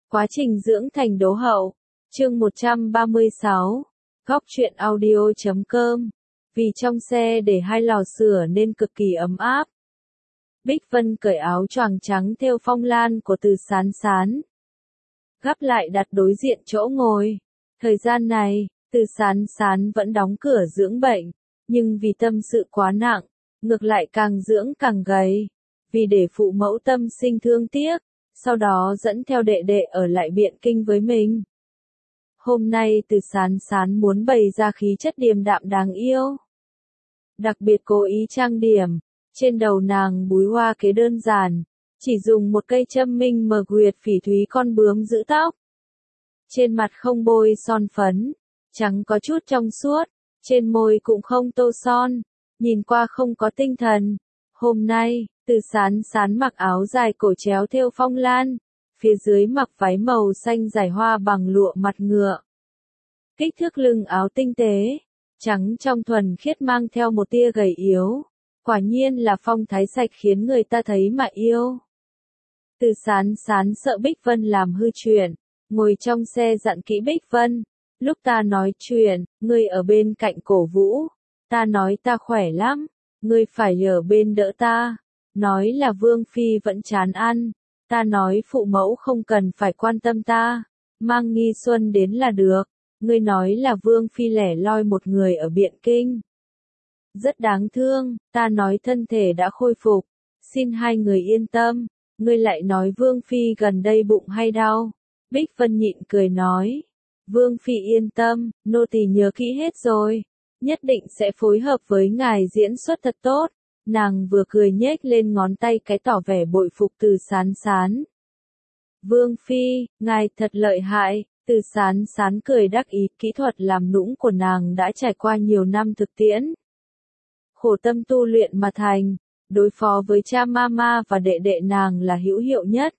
Quá trình dưỡng thành đố hậu. Chương 136. Góc truyện audio.com. Vì trong xe để hai lò sưởi nên cực kỳ ấm áp. Bích Vân cởi áo choàng trắng thêu phong lan của Từ Sán Sán, gắp lại đặt đối diện chỗ ngồi. Thời gian này, Từ Sán Sán vẫn đóng cửa dưỡng bệnh, nhưng vì tâm sự quá nặng, ngược lại càng dưỡng càng gầy. Vì để phụ mẫu tâm sinh thương tiếc, sau đó dẫn theo đệ đệ ở lại Biện Kinh với mình. Hôm nay Từ Sán Sán muốn bày ra khí chất điềm đạm đáng yêu. Đặc biệt cố ý trang điểm, trên đầu nàng búi hoa kế đơn giản, chỉ dùng một cây châm minh mờ nguyệt phỉ thúy con bướm giữ tóc. Trên mặt không bôi son phấn, trắng có chút trong suốt, trên môi cũng không tô son, nhìn qua không có tinh thần. Hôm nay, Từ Sán Sán mặc áo dài cổ chéo thêu phong lan, phía dưới mặc váy màu xanh dài hoa bằng lụa mặt ngựa. Kích thước lưng áo tinh tế, trắng trong thuần khiết mang theo một tia gầy yếu. Quả nhiên là phong thái sạch khiến người ta thấy mà yêu. Từ Sán Sán sợ Bích Vân làm hư chuyện, ngồi trong xe dặn kỹ Bích Vân. Lúc ta nói chuyện, ngươi ở bên cạnh cổ vũ. Ta nói ta khỏe lắm, ngươi phải ở bên đỡ ta. Nói là Vương Phi vẫn chán ăn. Ta nói phụ mẫu không cần phải quan tâm ta. Mang Nghi Xuân đến là được. Ngươi nói là Vương Phi lẻ loi một người ở Biện Kinh. Rất đáng thương, ta nói thân thể đã khôi phục. Xin hai người yên tâm. Ngươi lại nói Vương Phi gần đây bụng hay đau. Bích Vân nhịn cười nói. Vương Phi yên tâm, nô tỳ nhớ kỹ hết rồi. Nhất định sẽ phối hợp với ngài diễn xuất thật tốt. Nàng vừa cười nhếch lên ngón tay cái tỏ vẻ bội phục Từ Sán Sán. Vương Phi, ngài thật lợi hại. Từ Sán Sán cười đắc ý, kỹ thuật làm nũng của nàng đã trải qua nhiều năm thực tiễn. Khổ tâm tu luyện mà thành, đối phó với cha mama và đệ đệ nàng là hữu hiệu nhất.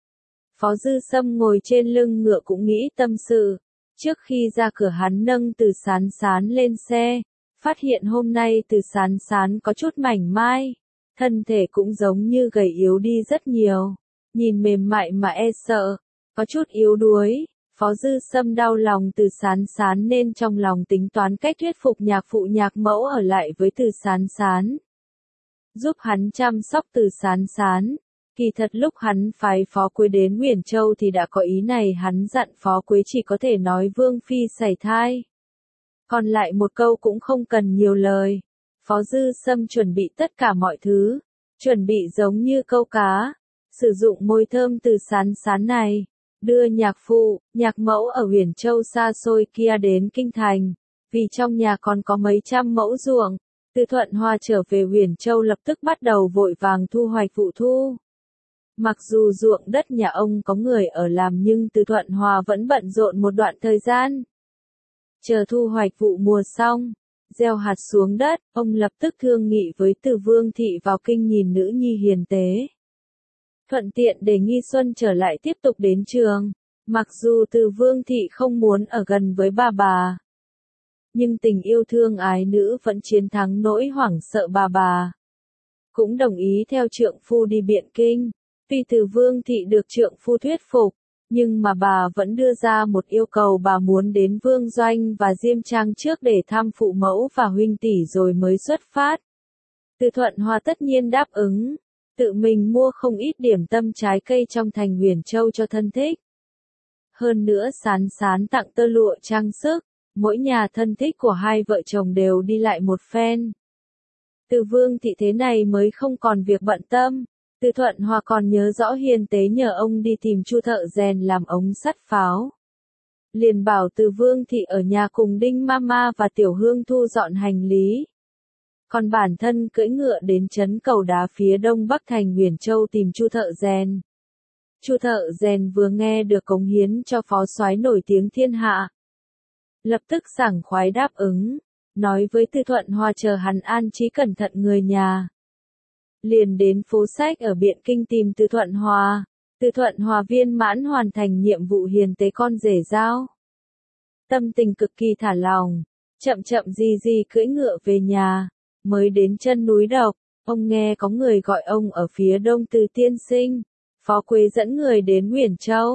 Phó Dư Sâm ngồi trên lưng ngựa cũng nghĩ tâm sự. Trước khi ra cửa hắn nâng Từ Sán Sán lên xe, phát hiện hôm nay Từ Sán Sán có chút mảnh mai, thân thể cũng giống như gầy yếu đi rất nhiều, nhìn mềm mại mà e sợ, có chút yếu đuối. Phó Dư Sâm đau lòng Từ Sán Sán nên trong lòng tính toán cách thuyết phục nhạc phụ nhạc mẫu ở lại với Từ Sán Sán, giúp hắn chăm sóc Từ Sán Sán. Kỳ thật lúc hắn phái Phó Quế đến Nguyền Châu thì đã có ý này, hắn dặn Phó Quế chỉ có thể nói Vương Phi sảy thai. Còn lại một câu cũng không cần nhiều lời. Phó Dư Sâm chuẩn bị tất cả mọi thứ, chuẩn bị giống như câu cá, sử dụng môi thơm Từ Sán Sán này, đưa nhạc phụ, nhạc mẫu ở Huyền Châu xa xôi kia đến Kinh Thành, vì trong nhà còn có mấy trăm mẫu ruộng. Từ Thuận Hoa trở về Huyền Châu lập tức bắt đầu vội vàng thu hoạch vụ thu. Mặc dù ruộng đất nhà ông có người ở làm nhưng Từ Thuận Hòa vẫn bận rộn một đoạn thời gian. Chờ thu hoạch vụ mùa xong, gieo hạt xuống đất, ông lập tức thương nghị với Từ Vương Thị vào kinh nhìn nữ nhi hiền tế. Thuận tiện để Nghi Xuân trở lại tiếp tục đến trường. Mặc dù Từ Vương Thị không muốn ở gần với bà, nhưng tình yêu thương ái nữ vẫn chiến thắng nỗi hoảng sợ bà. Cũng đồng ý theo trượng phu đi Biện Kinh. Tuy Từ Vương Thị được trượng phu thuyết phục, nhưng mà bà vẫn đưa ra một yêu cầu, bà muốn đến Vương Doanh và Diêm Trang trước để thăm phụ mẫu và huynh tỷ rồi mới xuất phát. Từ Thuận Hòa tất nhiên đáp ứng, tự mình mua không ít điểm tâm trái cây trong thành Huyền Châu cho thân thích. Hơn nữa Sán Sán tặng tơ lụa trang sức, mỗi nhà thân thích của hai vợ chồng đều đi lại một phen. Từ Vương Thị thế này mới không còn việc bận tâm. Từ Thuận Hòa còn nhớ rõ hiền tế nhờ ông đi tìm Chu thợ rèn làm ống sắt pháo. Liền bảo Từ Vương Thị ở nhà cùng Đinh Mama và Tiểu Hương thu dọn hành lý. Còn bản thân cưỡi ngựa đến trấn Cầu Đá phía đông bắc thành Huyền Châu tìm Chu thợ rèn. Chu thợ rèn vừa nghe được cống hiến cho phó soái nổi tiếng thiên hạ, lập tức sảng khoái đáp ứng, nói với Từ Thuận Hòa chờ hắn an trí cẩn thận người nhà. Liền đến phố sách ở Biện Kinh tìm Từ Thuận Hòa. Từ Thuận Hòa viên mãn hoàn thành nhiệm vụ hiền tế con rể giao. Tâm tình cực kỳ thả lỏng, chậm chậm gì cưỡi ngựa về nhà. Mới đến chân núi Độc, ông nghe có người gọi ông ở phía đông Từ tiên sinh. Phó Quế dẫn người đến Huyền Châu.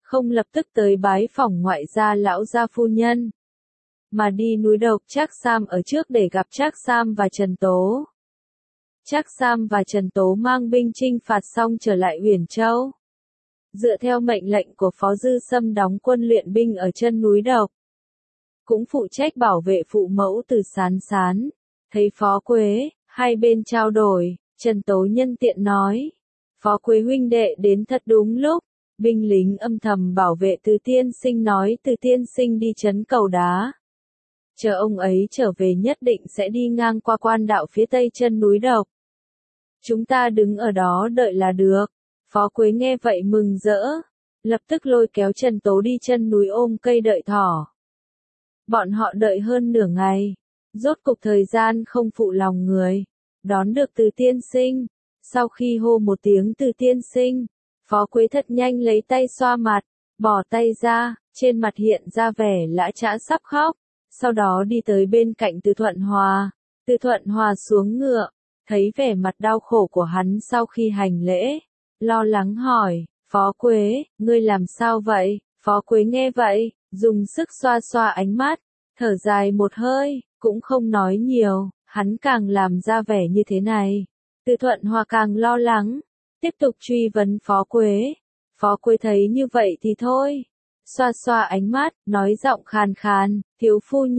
không lập tức tới bái phỏng ngoại gia lão gia phu nhân, mà đi núi độc Trác Sam ở trước để gặp Trác Sam và Trần Tố. Trác Sam và Trần Tố mang binh chinh phạt xong trở lại Uyển Châu. Dựa theo mệnh lệnh của Phó Dư Sâm đóng quân luyện binh ở chân núi độc. Cũng phụ trách bảo vệ phụ mẫu Từ Sán Sán. Thấy Phó Quế, hai bên trao đổi, Trần Tố nhân tiện nói. Phó Quế huynh đệ đến thật đúng lúc. Binh lính âm thầm bảo vệ Từ tiên sinh nói Từ tiên sinh đi trấn Cầu Đá. Chờ ông ấy trở về nhất định sẽ đi ngang qua quan đạo phía tây chân núi độc. Chúng ta đứng ở đó đợi là được. Phó Quế nghe vậy mừng rỡ. Lập tức lôi kéo Trần Tố đi chân núi ôm cây đợi thỏ. Bọn họ đợi hơn nửa ngày. Rốt cục thời gian không phụ lòng người. Đón được Từ tiên sinh. Sau khi hô một tiếng Từ tiên sinh, Phó Quế thật nhanh lấy tay xoa mặt, bỏ tay ra, trên mặt hiện ra vẻ lã chã sắp khóc. Sau đó đi tới bên cạnh Từ Thuận Hòa. Từ Thuận Hòa xuống ngựa, thấy vẻ mặt đau khổ của hắn sau khi hành lễ. Lo lắng hỏi, Phó Quế, ngươi làm sao vậy? Phó Quế nghe vậy, dùng sức xoa xoa ánh mắt, thở dài một hơi, cũng không nói nhiều, hắn càng làm ra vẻ như thế này. Từ Thuận Hòa càng lo lắng, tiếp tục truy vấn Phó Quế. Phó Quế thấy như vậy thì thôi. Xoa xoa ánh mắt, nói giọng khàn khàn, thiếu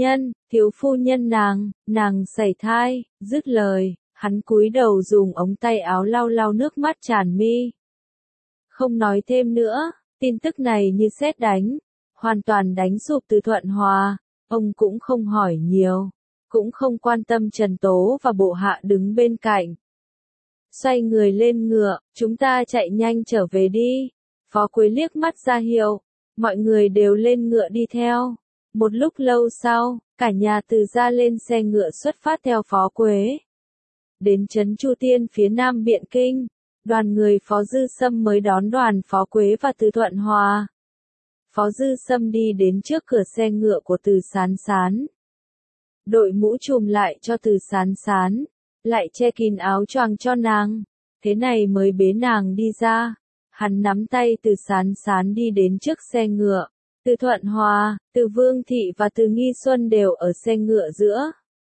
phu nhân nàng sảy thai, dứt lời, hắn cúi đầu dùng ống tay áo lau lau nước mắt tràn mi. Không nói thêm nữa, tin tức này như sét đánh, hoàn toàn đánh sụp Từ Thuận Hòa, ông cũng không hỏi nhiều, cũng không quan tâm Trần Tố và bộ hạ đứng bên cạnh. Xoay người lên ngựa, chúng ta chạy nhanh trở về đi. Phó Quế liếc mắt ra hiệu, mọi người đều lên ngựa đi theo. Một lúc lâu sau, cả nhà Từ gia lên xe ngựa xuất phát theo Phó Quế. Đến trấn Chu Tiên phía nam Biện Kinh, đoàn người Phó Dư Sâm mới đón đoàn Phó Quế và Từ Thuận Hòa. Phó Dư Sâm đi đến trước cửa xe ngựa của Từ Sán Sán. Đội mũ trùm lại cho Từ Sán Sán, lại che kín áo choàng cho nàng, thế này mới bế nàng đi ra. Hắn nắm tay Từ Sán Sán đi đến trước xe ngựa. Từ Thuận Hòa, Từ Vương Thị và Từ Nghi Xuân đều ở xe ngựa giữa.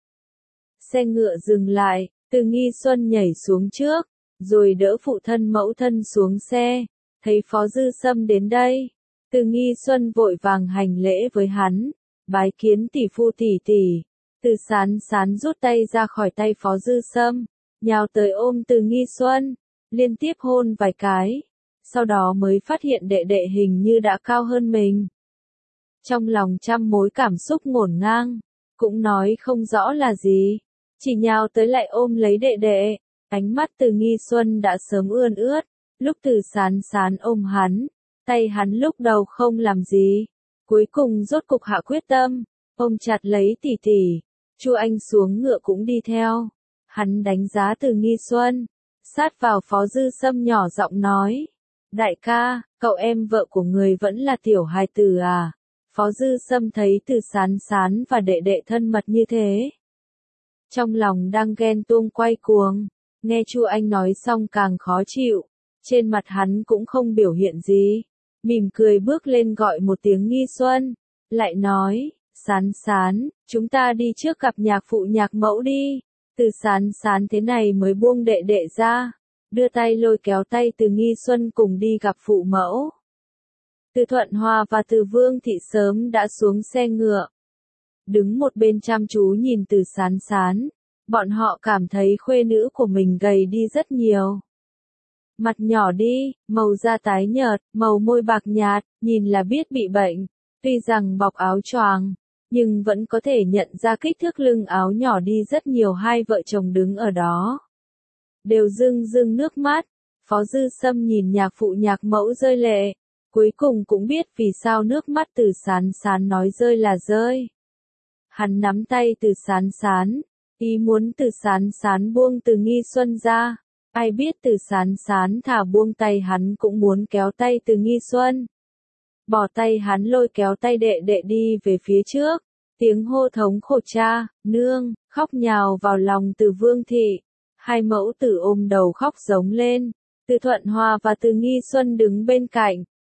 Xe ngựa dừng lại, Từ Nghi Xuân nhảy xuống trước, rồi đỡ phụ thân mẫu thân xuống xe. Thấy Phó Dư Sâm đến đây, Từ Nghi Xuân vội vàng hành lễ với hắn, bái kiến tỷ phu tỷ tỷ. Từ Sán Sán rút tay ra khỏi tay Phó Dư Sâm, nhào tới ôm Từ Nghi Xuân, liên tiếp hôn vài cái, sau đó mới phát hiện đệ đệ hình như đã cao hơn mình. Trong lòng trăm mối cảm xúc ngổn ngang, cũng nói không rõ là gì, chỉ nhào tới lại ôm lấy đệ đệ. Ánh mắt Từ Nghi Xuân đã sớm ươn ướt, lúc Từ Sán Sán ôm hắn, tay hắn lúc đầu không làm gì, cuối cùng rốt cục hạ quyết tâm, ôm chặt lấy tỷ tỷ. Chu Anh xuống ngựa cũng đi theo. Hắn đánh giá Từ Nghi Xuân, sát vào Phó Dư Sâm nhỏ giọng nói, đại ca, cậu em vợ của người vẫn là tiểu hài tử à? Phó Dư Sâm thấy Từ Sán Sán và đệ đệ thân mật như thế, trong lòng đang ghen tuông quay cuồng, nghe Chu Anh nói xong càng khó chịu, trên mặt hắn cũng không biểu hiện gì, mỉm cười bước lên gọi một tiếng Nghi Xuân, lại nói, Sán Sán, chúng ta đi trước gặp nhạc phụ nhạc mẫu đi. Từ Sán Sán thế này mới buông đệ đệ ra, đưa tay lôi kéo tay Từ Nghi Xuân cùng đi gặp phụ mẫu. Từ Thuận Hòa và Từ Vương Thị sớm đã xuống xe ngựa, đứng một bên chăm chú nhìn Từ Sán Sán, bọn họ cảm thấy khuê nữ của mình gầy đi rất nhiều. Mặt nhỏ đi, màu da tái nhợt, màu môi bạc nhạt, nhìn là biết bị bệnh, tuy rằng bọc áo choàng, nhưng vẫn có thể nhận ra kích thước lưng áo nhỏ đi rất nhiều. Hai vợ chồng đứng ở đó, đều rưng rưng nước mắt. Phó Dư Sâm nhìn nhạc phụ nhạc mẫu rơi lệ, cuối cùng cũng biết vì sao nước mắt Từ Sán Sán nói rơi là rơi. Hắn nắm tay Từ Sán Sán, ý muốn Từ Sán Sán buông Từ Nghi Xuân ra, ai biết Từ Sán Sán thả buông tay hắn cũng muốn kéo tay Từ Nghi Xuân. Bỏ tay hắn lôi kéo tay đệ đệ đi về phía trước, tiếng hô thống khổ cha, nương, khóc nhào vào lòng Từ Vương Thị. Hai mẫu tử ôm đầu khóc giống lên, Từ Thuận Hòa và Từ Nghi Xuân đứng bên cạnh,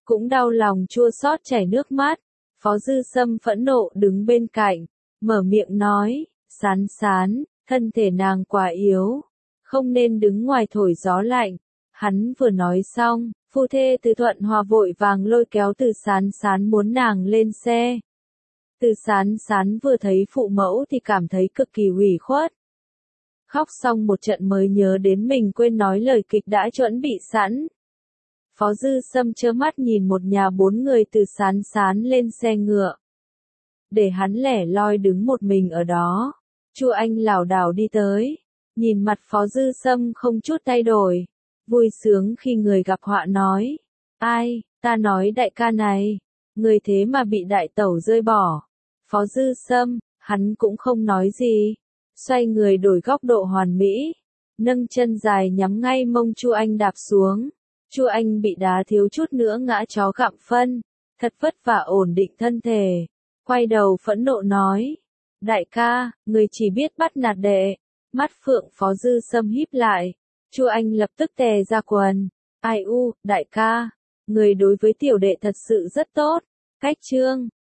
cũng đau lòng chua xót chảy nước mắt. Phó Dư Sâm phẫn nộ đứng bên cạnh, mở miệng nói, Sán Sán, thân thể nàng quá yếu, không nên đứng ngoài thổi gió lạnh. Hắn vừa nói xong, phu thê Từ Thuận Hòa vội vàng lôi kéo Từ Sán Sán muốn nàng lên xe. Từ Sán Sán vừa thấy phụ mẫu thì cảm thấy cực kỳ ủy khuất. Khóc xong một trận mới nhớ đến mình quên nói lời kịch đã chuẩn bị sẵn. Phó Dư Sâm trơ mắt nhìn một nhà 4 người Từ Sán Sán lên xe ngựa. Để hắn lẻ loi đứng một mình ở đó. Chu Anh lảo đảo đi tới, nhìn mặt Phó Dư Sâm không chút thay đổi, vui sướng khi người gặp họa nói, ai, ta nói đại ca này, người thế mà bị đại tẩu rơi bỏ. Phó Dư Sâm, hắn cũng không nói gì, xoay người đổi góc độ hoàn mỹ, nâng chân dài nhắm ngay mông Chu Anh đạp xuống. Chu Anh bị đá thiếu chút nữa ngã chó gặm phân, thật vất vả ổn định thân thể, quay đầu phẫn nộ nói, đại ca, người chỉ biết bắt nạt đệ. Mắt phượng Phó Dư Sâm híp lại, Chu Anh lập tức tè ra quần, ai u, đại ca, người đối với tiểu đệ thật sự rất tốt, cách trương.